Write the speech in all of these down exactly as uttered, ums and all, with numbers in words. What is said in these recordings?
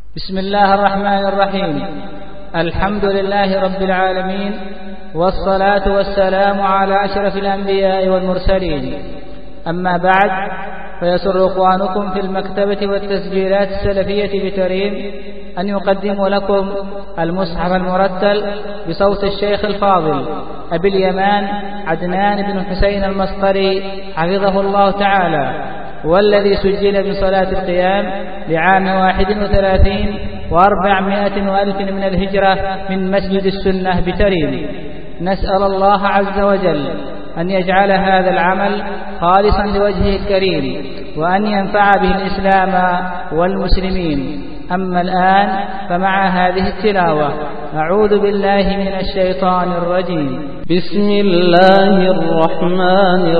بسم الله الرحمن الرحيم. الحمد لله رب العالمين، والصلاة والسلام على أشرف الأنبياء والمرسلين. أما بعد، فيسر إخوانكم في المكتبة والتسجيلات السلفية بتريم أن يقدموا لكم المصحف المرتل بصوت الشيخ الفاضل أبي اليمان عدنان بن حسين المسطري حفظه الله تعالى، والذي سجل بصلاة القيام لعام واحد وثلاثين وأربعمائة وألف من الهجرة من مسجد السنة بتريم. نسأل الله عز وجل أن يجعل هذا العمل خالصا لوجهه الكريم، وأن ينفع به الإسلام والمسلمين. أما الآن فمع هذه التلاوة. أعوذ بالله من الشيطان الرجيم. بسم الله الرحمن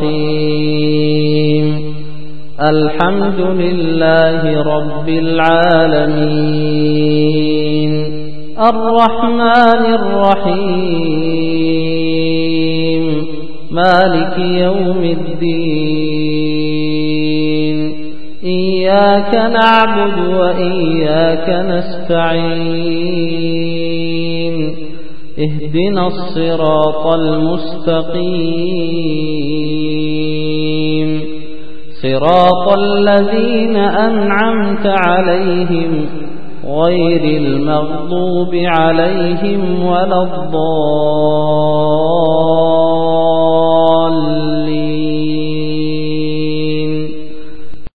الرحيم. الحمد لله رب العالمين، الرحمن الرحيم، مالك يوم الدين. إياك نعبد وإياك نستعين. اهدنا الصراط المستقيم، صراط الذين أنعمت عليهم غير المغضوب عليهم ولا الضالين.